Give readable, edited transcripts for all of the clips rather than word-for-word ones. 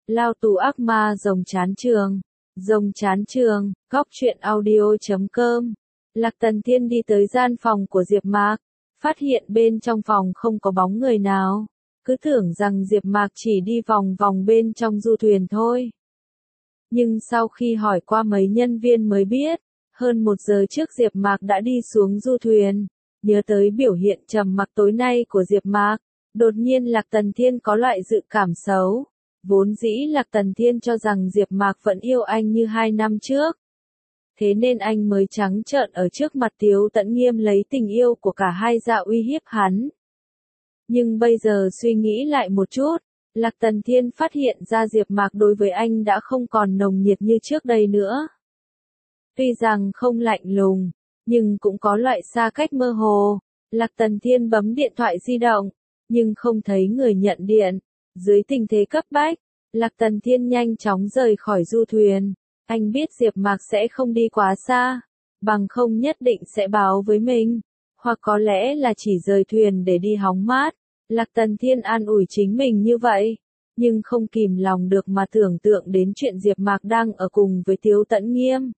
Lao tù ác ma rồng chán trường. Rồng chán trường, góc truyện audio.com. Lạc Tần Thiên đi tới gian phòng của Diệp Mạc, phát hiện bên trong phòng không có bóng người nào, cứ tưởng rằng Diệp Mạc chỉ đi vòng vòng bên trong du thuyền thôi. Nhưng sau khi hỏi qua mấy nhân viên mới biết, hơn 1 giờ trước Diệp Mạc đã đi xuống du thuyền. Nhớ tới biểu hiện trầm mặc tối nay của Diệp Mạc, đột nhiên Lạc Tần Thiên có loại dự cảm xấu. Vốn dĩ Lạc Tần Thiên cho rằng Diệp Mạc vẫn yêu anh như 2 năm trước. Thế nên anh mới trắng trợn ở trước mặt Tiếu Tẫn Nghiêm lấy tình yêu của cả hai ra uy hiếp hắn. Nhưng bây giờ suy nghĩ lại một chút, Lạc Tần Thiên phát hiện ra Diệp Mạc đối với anh đã không còn nồng nhiệt như trước đây nữa. Tuy rằng không lạnh lùng, nhưng cũng có loại xa cách mơ hồ. Lạc Tần Thiên bấm điện thoại di động, nhưng không thấy người nhận điện. Dưới tình thế cấp bách, Lạc Tần Thiên nhanh chóng rời khỏi du thuyền. Anh biết Diệp Mạc sẽ không đi quá xa, bằng không nhất định sẽ báo với mình, hoặc có lẽ là chỉ rời thuyền để đi hóng mát. Lạc Tần Thiên an ủi chính mình như vậy, nhưng không kìm lòng được mà tưởng tượng đến chuyện Diệp Mạc đang ở cùng với Tiếu Tẫn Nghiêm.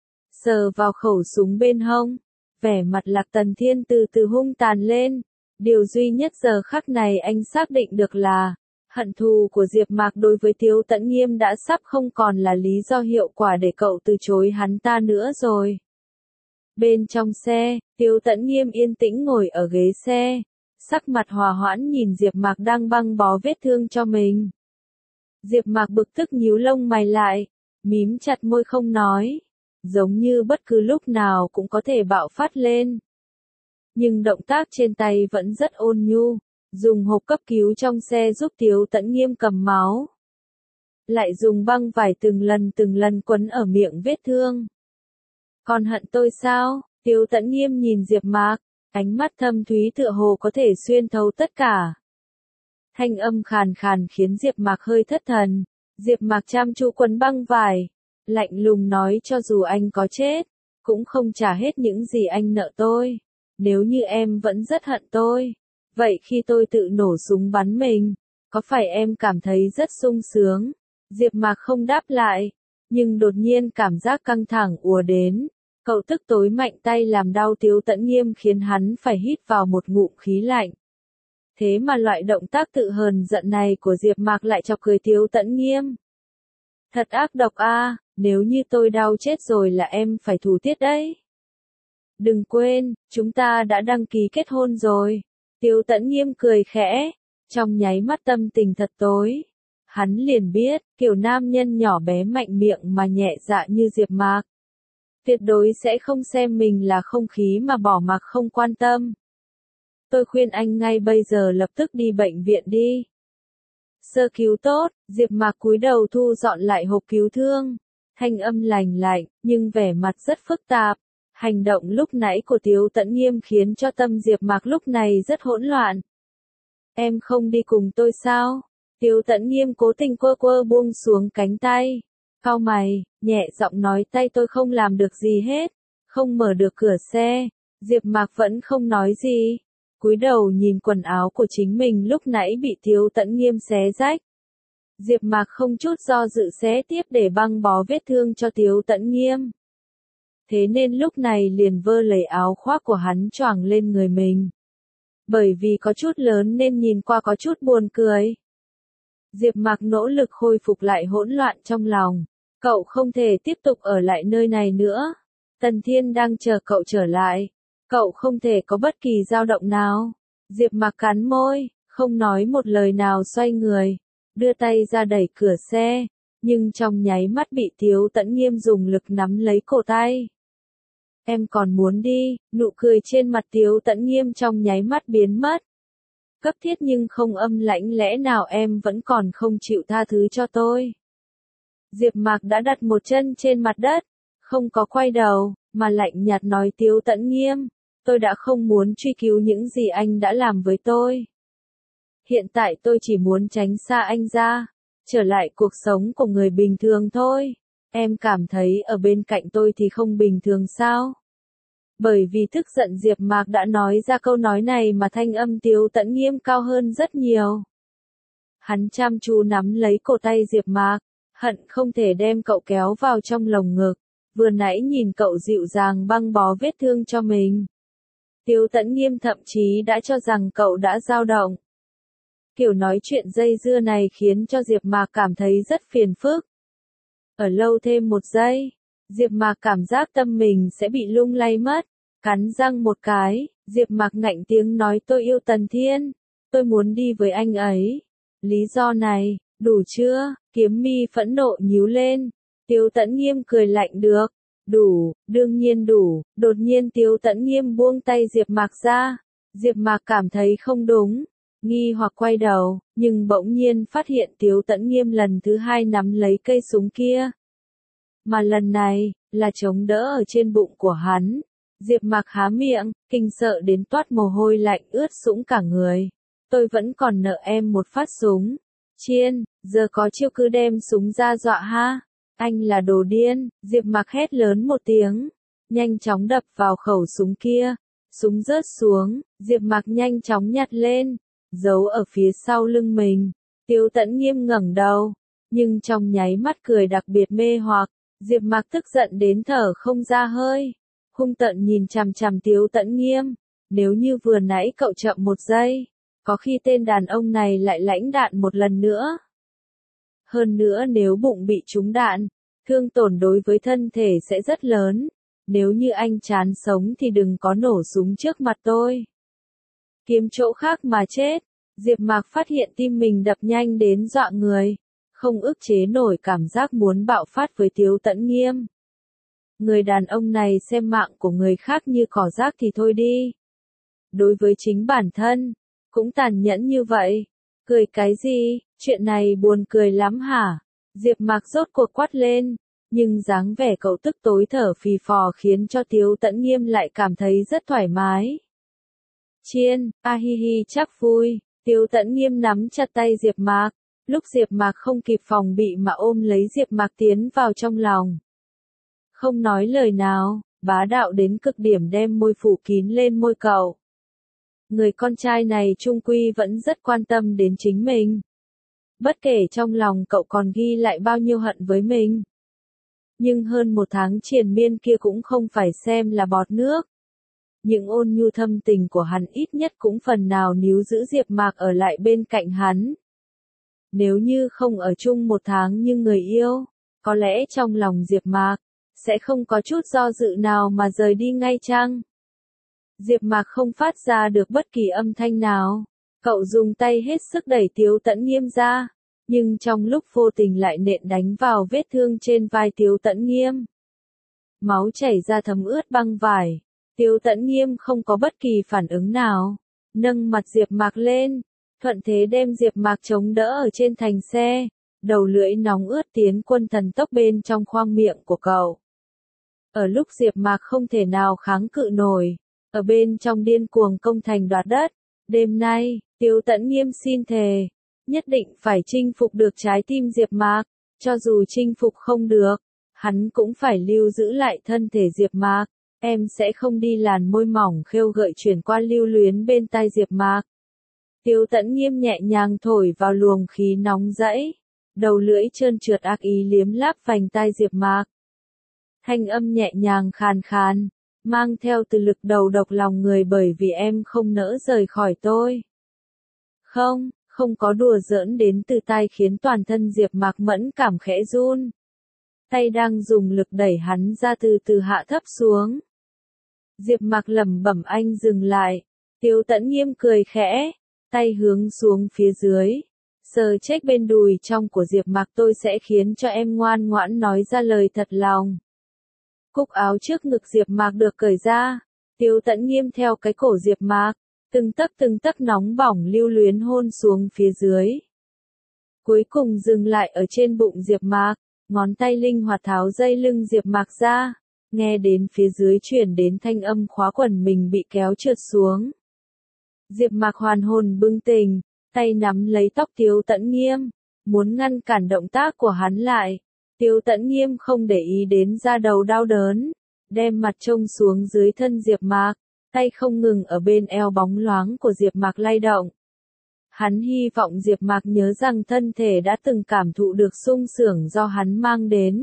Sờ vào khẩu súng bên hông, vẻ mặt Lạc Tần Thiên từ từ hung tàn lên. Điều duy nhất giờ khắc này anh xác định được là, hận thù của Diệp Mạc đối với Tiếu Tẫn Nghiêm đã sắp không còn là lý do hiệu quả để cậu từ chối hắn ta nữa rồi. Bên trong xe, Tiếu Tẫn Nghiêm yên tĩnh ngồi ở ghế xe, sắc mặt hòa hoãn nhìn Diệp Mạc đang băng bó vết thương cho mình. Diệp Mạc bực tức nhíu lông mày lại, mím chặt môi không nói, giống như bất cứ lúc nào cũng có thể bạo phát lên. Nhưng động tác trên tay vẫn rất ôn nhu, dùng hộp cấp cứu trong xe giúp Tiếu Tẫn Nghiêm cầm máu. Lại dùng băng vải từng lần quấn ở miệng vết thương. Còn hận tôi sao? Tiếu Tẫn Nghiêm nhìn Diệp Mạc, ánh mắt thâm thúy tựa hồ có thể xuyên thấu tất cả. Thanh âm khàn khàn khiến Diệp Mạc hơi thất thần. Diệp Mạc chăm chú quấn băng vải, lạnh lùng nói cho dù anh có chết, cũng không trả hết những gì anh nợ tôi. Nếu như em vẫn rất hận tôi, vậy khi tôi tự nổ súng bắn mình, có phải em cảm thấy rất sung sướng? Diệp Mạc không đáp lại, nhưng đột nhiên cảm giác căng thẳng ùa đến. Cậu tức tối mạnh tay làm đau Tiếu Tẫn Nghiêm khiến hắn phải hít vào một ngụm khí lạnh. Thế mà loại động tác tự hờn giận này của Diệp Mạc lại chọc cười Tiếu Tẫn Nghiêm. Thật ác độc a, nếu như tôi đau chết rồi là em phải thủ tiết đấy. Đừng quên, chúng ta đã đăng ký kết hôn rồi. Tiếu Tẫn Nghiêm cười khẽ, trong nháy mắt tâm tình thật tối. Hắn liền biết, kiểu nam nhân nhỏ bé mạnh miệng mà nhẹ dạ như Diệp Mạc, tuyệt đối sẽ không xem mình là không khí mà bỏ mặc không quan tâm. Tôi khuyên anh ngay bây giờ lập tức đi bệnh viện đi. Sơ cứu tốt, Diệp Mạc cúi đầu thu dọn lại hộp cứu thương. Thanh âm lành lạnh, nhưng vẻ mặt rất phức tạp. Hành động lúc nãy của Tiếu Tẫn Nghiêm khiến cho tâm Diệp Mạc lúc này rất hỗn loạn. Em không đi cùng tôi sao? Tiếu Tẫn Nghiêm cố tình quơ quơ buông xuống cánh tay. Cau mày, nhẹ giọng nói tay tôi không làm được gì hết. Không mở được cửa xe. Diệp Mạc vẫn không nói gì. Cúi đầu nhìn quần áo của chính mình lúc nãy bị Tiếu Tẫn Nghiêm xé rách. Diệp Mạc không chút do dự xé tiếp để băng bó vết thương cho Tiếu Tẫn Nghiêm. Thế nên lúc này liền vơ lấy áo khoác của hắn choàng lên người mình. Bởi vì có chút lớn nên nhìn qua có chút buồn cười. Diệp Mạc nỗ lực khôi phục lại hỗn loạn trong lòng. Cậu không thể tiếp tục ở lại nơi này nữa. Tần Thiên đang chờ cậu trở lại. Cậu không thể có bất kỳ dao động nào. Diệp Mạc cắn môi, không nói một lời nào xoay người. Đưa tay ra đẩy cửa xe. Nhưng trong nháy mắt bị Tiếu Tẫn Nghiêm dùng lực nắm lấy cổ tay. Em còn muốn đi, nụ cười trên mặt Tiếu Tẫn Nghiêm trong nháy mắt biến mất. Cấp thiết nhưng không âm lãnh lẽ nào em vẫn còn không chịu tha thứ cho tôi. Diệp Mạc đã đặt một chân trên mặt đất, không có quay đầu, mà lạnh nhạt nói Tiếu Tẫn Nghiêm, tôi đã không muốn truy cứu những gì anh đã làm với tôi. Hiện tại tôi chỉ muốn tránh xa anh ra, trở lại cuộc sống của người bình thường thôi. Em cảm thấy ở bên cạnh tôi thì không bình thường sao? Bởi vì tức giận Diệp Mạc đã nói ra câu nói này mà thanh âm Tiếu Tẫn Nghiêm cao hơn rất nhiều. Hắn chăm chú nắm lấy cổ tay Diệp Mạc, hận không thể đem cậu kéo vào trong lồng ngực. Vừa nãy nhìn cậu dịu dàng băng bó vết thương cho mình. Tiếu Tẫn Nghiêm thậm chí đã cho rằng cậu đã dao động. Kiểu nói chuyện dây dưa này khiến cho Diệp Mạc cảm thấy rất phiền phức. Ở lâu thêm một giây, Diệp Mạc cảm giác tâm mình sẽ bị lung lay mất. Cắn răng một cái, Diệp Mạc ngạnh tiếng nói tôi yêu Tần Thiên. Tôi muốn đi với anh ấy. Lý do này, đủ chưa? Kiếm mi phẫn nộ nhíu lên. Tiếu Tẫn Nghiêm cười lạnh được. Đủ, đương nhiên đủ. Đột nhiên Tiếu Tẫn Nghiêm buông tay Diệp Mạc ra. Diệp Mạc cảm thấy không đúng. Nghi hoặc quay đầu, nhưng bỗng nhiên phát hiện Tiếu Tẫn Nghiêm lần thứ hai nắm lấy cây súng kia. Mà lần này, là chống đỡ ở trên bụng của hắn. Diệp Mạc há miệng, kinh sợ đến toát mồ hôi lạnh ướt sũng cả người. Tôi vẫn còn nợ em một phát súng. Chiên, giờ có chiêu cứ đem súng ra dọa ha. Anh là đồ điên, Diệp Mạc hét lớn một tiếng. Nhanh chóng đập vào khẩu súng kia. Súng rớt xuống, Diệp Mạc nhanh chóng nhặt lên. Giấu ở phía sau lưng mình. Tiếu Tẫn Nghiêm ngẩng đầu. Nhưng trong nháy mắt cười đặc biệt mê hoặc. Diệp Mạc tức giận đến thở không ra hơi. Hung tợn nhìn chằm chằm Tiếu Tẫn Nghiêm. Nếu như vừa nãy cậu chậm một giây, có khi tên đàn ông này lại lãnh đạn một lần nữa. Hơn nữa nếu bụng bị trúng đạn, thương tổn đối với thân thể sẽ rất lớn. Nếu như anh chán sống thì đừng có nổ súng trước mặt tôi. Kiếm chỗ khác mà chết. Diệp Mạc phát hiện tim mình đập nhanh đến dọa người. Không ức chế nổi cảm giác muốn bạo phát với Tiếu Tẫn Nghiêm. Người đàn ông này xem mạng của người khác như cỏ rác thì thôi đi. Đối với chính bản thân, cũng tàn nhẫn như vậy. Cười cái gì, chuyện này buồn cười lắm hả? Diệp Mạc rốt cuộc quát lên, nhưng dáng vẻ cậu tức tối thở phì phò khiến cho Tiếu Tẫn Nghiêm lại cảm thấy rất thoải mái. Chiên, hi hi chắc vui, Tiếu Tẫn Nghiêm nắm chặt tay Diệp Mạc, lúc Diệp Mạc không kịp phòng bị mà ôm lấy Diệp Mạc tiến vào trong lòng. Không nói lời nào, bá đạo đến cực điểm đem môi phủ kín lên môi cậu. Người con trai này trung quy vẫn rất quan tâm đến chính mình. Bất kể trong lòng cậu còn ghi lại bao nhiêu hận với mình. Nhưng hơn một tháng triền miên kia cũng không phải xem là bọt nước. Những ôn nhu thâm tình của hắn ít nhất cũng phần nào níu giữ Diệp Mạc ở lại bên cạnh hắn. Nếu như không ở chung một tháng như người yêu, có lẽ trong lòng Diệp Mạc sẽ không có chút do dự nào mà rời đi ngay chăng? Diệp Mạc không phát ra được bất kỳ âm thanh nào. Cậu dùng tay hết sức đẩy Tiếu Tẫn Nghiêm ra, nhưng trong lúc vô tình lại nện đánh vào vết thương trên vai Tiếu Tẫn Nghiêm. Máu chảy ra thấm ướt băng vải. Tiếu Tẫn Nghiêm không có bất kỳ phản ứng nào, nâng mặt Diệp Mạc lên, thuận thế đem Diệp Mạc chống đỡ ở trên thành xe, đầu lưỡi nóng ướt tiến quân thần tốc bên trong khoang miệng của cậu. Ở lúc Diệp Mạc không thể nào kháng cự nổi, ở bên trong điên cuồng công thành đoạt đất, đêm nay, Tiếu Tẫn Nghiêm xin thề, nhất định phải chinh phục được trái tim Diệp Mạc, cho dù chinh phục không được, hắn cũng phải lưu giữ lại thân thể Diệp Mạc. Em sẽ không đi làn môi mỏng khêu gợi chuyển qua lưu luyến bên tai Diệp Mạc. Tiếu Tẫn Nghiêm nhẹ nhàng thổi vào luồng khí nóng rẫy, đầu lưỡi trơn trượt ác ý liếm láp vành tai Diệp Mạc. Thanh âm nhẹ nhàng khàn khàn, mang theo từ lực đầu độc lòng người bởi vì em không nỡ rời khỏi tôi. Không có đùa giỡn đến từ tai khiến toàn thân Diệp Mạc mẫn cảm khẽ run. Tay đang dùng lực đẩy hắn ra từ từ hạ thấp xuống. Diệp Mạc lẩm bẩm anh dừng lại. Tiếu Tẫn Nghiêm cười khẽ, tay hướng xuống phía dưới, sờ check bên đùi trong của Diệp Mạc tôi sẽ khiến cho em ngoan ngoãn nói ra lời thật lòng. Cúc áo trước ngực Diệp Mạc được cởi ra, Tiếu Tẫn Nghiêm theo cái cổ Diệp Mạc, từng tấc nóng bỏng lưu luyến hôn xuống phía dưới. Cuối cùng dừng lại ở trên bụng Diệp Mạc, ngón tay linh hoạt tháo dây lưng Diệp Mạc ra, nghe đến phía dưới truyền đến thanh âm khóa quần mình bị kéo trượt xuống. Diệp Mạc hoàn hồn bừng tỉnh, tay nắm lấy tóc Tiếu Tẫn Nghiêm, muốn ngăn cản động tác của hắn lại. Tiếu Tẫn Nghiêm không để ý đến da đầu đau đớn, đem mặt trông xuống dưới thân Diệp Mạc, tay không ngừng ở bên eo bóng loáng của Diệp Mạc lay động. Hắn hy vọng Diệp Mạc nhớ rằng thân thể đã từng cảm thụ được sung sướng do hắn mang đến.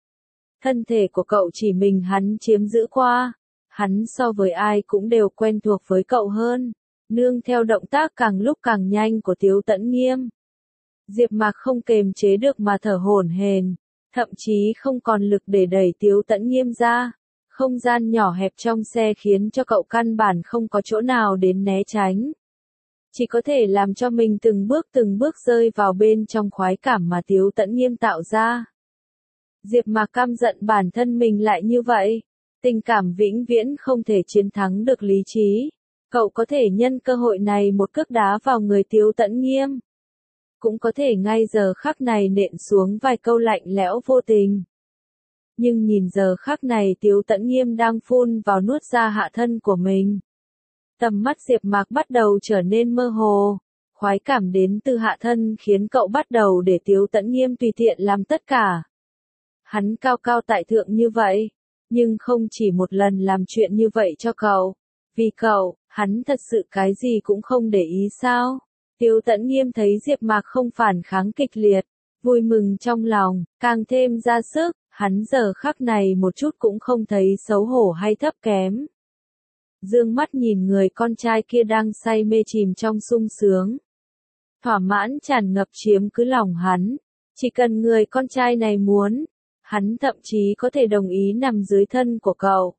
Thân thể của cậu chỉ mình hắn chiếm giữ qua. Hắn so với ai cũng đều quen thuộc với cậu hơn. Nương theo động tác càng lúc càng nhanh của Tiếu Tẫn Nghiêm. Diệp Mạc không kềm chế được mà thở hổn hển, thậm chí không còn lực để đẩy Tiếu Tẫn Nghiêm ra. Không gian nhỏ hẹp trong xe khiến cho cậu căn bản không có chỗ nào đến né tránh. Chỉ có thể làm cho mình từng bước rơi vào bên trong khoái cảm mà Tiếu Tẫn Nghiêm tạo ra. Diệp Mạc căm giận bản thân mình lại như vậy. Tình cảm vĩnh viễn không thể chiến thắng được lý trí. Cậu có thể nhân cơ hội này một cước đá vào người Tiếu Tẫn Nghiêm. Cũng có thể ngay giờ khắc này nện xuống vài câu lạnh lẽo vô tình. Nhưng nhìn giờ khắc này Tiếu Tẫn Nghiêm đang phun vào nuốt ra hạ thân của mình. Tầm mắt Diệp Mạc bắt đầu trở nên mơ hồ. Khoái cảm đến từ hạ thân khiến cậu bắt đầu để Tiếu Tẫn Nghiêm tùy tiện làm tất cả. Hắn cao cao tại thượng như vậy, nhưng không chỉ một lần làm chuyện như vậy cho cậu. Vì cậu, hắn thật sự cái gì cũng không để ý sao? Tiếu Tẫn Nghiêm thấy Diệp Mạc không phản kháng kịch liệt, vui mừng trong lòng, càng thêm ra sức, hắn giờ khắc này một chút cũng không thấy xấu hổ hay thấp kém. Dương mắt nhìn người con trai kia đang say mê chìm trong sung sướng. Thỏa mãn tràn ngập chiếm cứ lòng hắn, chỉ cần người con trai này muốn, hắn thậm chí có thể đồng ý nằm dưới thân của cậu.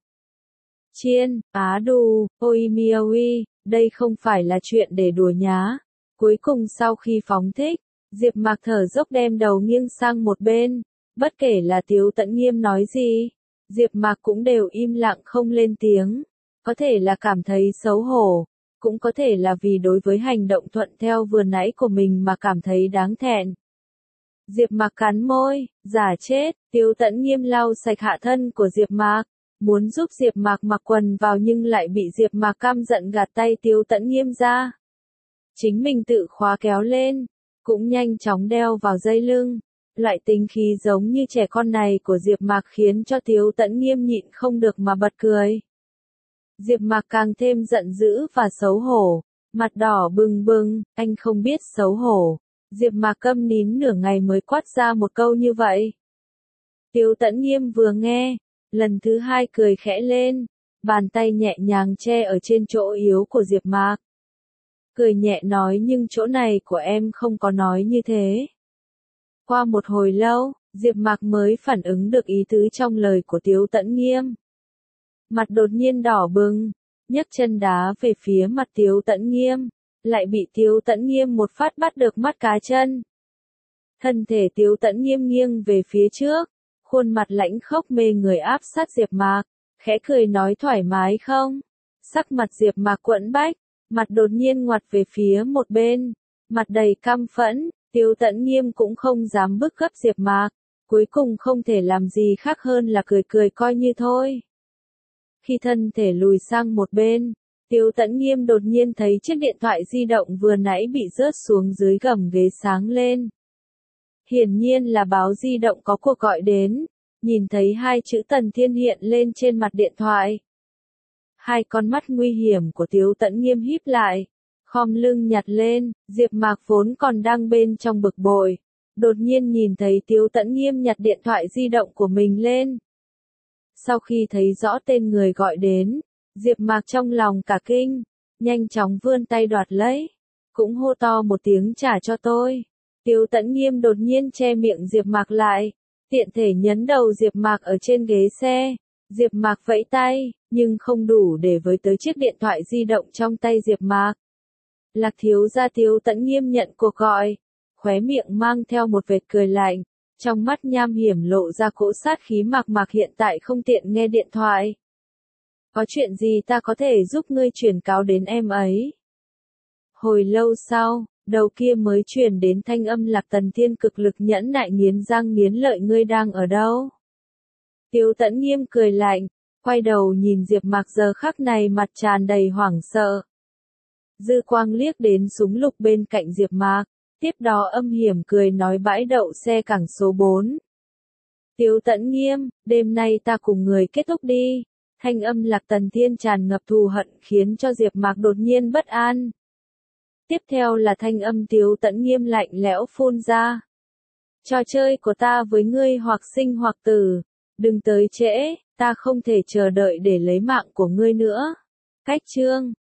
Chiên, Á Đù, Ôi Miaoi, đây không phải là chuyện để đùa nhá. Cuối cùng sau khi phóng thích, Diệp Mạc thở dốc đem đầu nghiêng sang một bên. Bất kể là Tiếu Tẫn Nghiêm nói gì, Diệp Mạc cũng đều im lặng không lên tiếng. Có thể là cảm thấy xấu hổ, cũng có thể là vì đối với hành động thuận theo vừa nãy của mình mà cảm thấy đáng thẹn. Diệp Mạc cắn môi, giả chết, Tiếu Tẫn Nghiêm lau sạch hạ thân của Diệp Mạc, muốn giúp Diệp Mạc mặc quần vào nhưng lại bị Diệp Mạc căm giận gạt tay Tiếu Tẫn Nghiêm ra. Chính mình tự khóa kéo lên, cũng nhanh chóng đeo vào dây lưng. Loại tính khí giống như trẻ con này của Diệp Mạc khiến cho Tiếu Tẫn Nghiêm nhịn không được mà bật cười. Diệp Mạc càng thêm giận dữ và xấu hổ, mặt đỏ bừng bừng, anh không biết xấu hổ. Diệp Mạc câm nín nửa ngày mới quát ra một câu như vậy. Tiếu Tẫn Nghiêm vừa nghe, lần thứ hai cười khẽ lên, bàn tay nhẹ nhàng che ở trên chỗ yếu của Diệp Mạc. Cười nhẹ nói nhưng chỗ này của em không có nói như thế. Qua một hồi lâu, Diệp Mạc mới phản ứng được ý tứ trong lời của Tiếu Tẫn Nghiêm. Mặt đột nhiên đỏ bừng, nhấc chân đá về phía mặt Tiếu Tẫn Nghiêm, lại bị Tiếu Tẫn Nghiêm một phát bắt được mắt cá chân. Thân thể Tiếu Tẫn Nghiêm nghiêng về phía trước, khuôn mặt lãnh khốc mê người áp sát Diệp Mạc, khẽ cười nói thoải mái không? Sắc mặt Diệp Mạc quẫn bách, mặt đột nhiên ngoặt về phía một bên, mặt đầy căm phẫn, Tiếu Tẫn Nghiêm cũng không dám bức gấp Diệp Mạc, cuối cùng không thể làm gì khác hơn là cười cười coi như thôi. Khi thân thể lùi sang một bên, Tiếu Tẫn Nghiêm đột nhiên thấy chiếc điện thoại di động vừa nãy bị rớt xuống dưới gầm ghế sáng lên. Hiển nhiên là báo di động có cuộc gọi đến, nhìn thấy hai chữ Tần Thiên hiện lên trên mặt điện thoại. Hai con mắt nguy hiểm của Tiếu Tẫn Nghiêm híp lại, khom lưng nhặt lên, Diệp Mạc vốn còn đang bên trong bực bội, đột nhiên nhìn thấy Tiếu Tẫn Nghiêm nhặt điện thoại di động của mình lên. Sau khi thấy rõ tên người gọi đến, Diệp Mạc trong lòng cả kinh, nhanh chóng vươn tay đoạt lấy, cũng hô to một tiếng trả cho tôi. Tiếu Tẫn Nghiêm đột nhiên che miệng Diệp Mạc lại, tiện thể nhấn đầu Diệp Mạc ở trên ghế xe. Diệp Mạc vẫy tay, nhưng không đủ để với tới chiếc điện thoại di động trong tay Diệp Mạc. Lạc thiếu gia Tiếu Tẫn Nghiêm nhận cuộc gọi, khóe miệng mang theo một vệt cười lạnh, trong mắt nham hiểm lộ ra cỗ sát khí. Mạc Mạc hiện tại không tiện nghe điện thoại. Có chuyện gì ta có thể giúp ngươi chuyển cáo đến em ấy? Hồi lâu sau, đầu kia mới truyền đến thanh âm Lạc Tần Thiên cực lực nhẫn nại nghiến răng nghiến lợi ngươi đang ở đâu? Tiếu Tẫn Nghiêm cười lạnh, quay đầu nhìn Diệp Mạc giờ khắc này mặt tràn đầy hoảng sợ. Dư quang liếc đến súng lục bên cạnh Diệp Mạc, tiếp đó âm hiểm cười nói bãi đậu xe cảng số 4. Tiếu Tẫn Nghiêm, đêm nay ta cùng người kết thúc đi. Thanh âm Lạc Tần Thiên tràn ngập thù hận khiến cho Diệp Mạc đột nhiên bất an. Tiếp theo là thanh âm Tiếu Tẫn Nghiêm lạnh lẽo phun ra. Trò chơi của ta với ngươi hoặc sinh hoặc tử. Đừng tới trễ, ta không thể chờ đợi để lấy mạng của ngươi nữa. Cách chương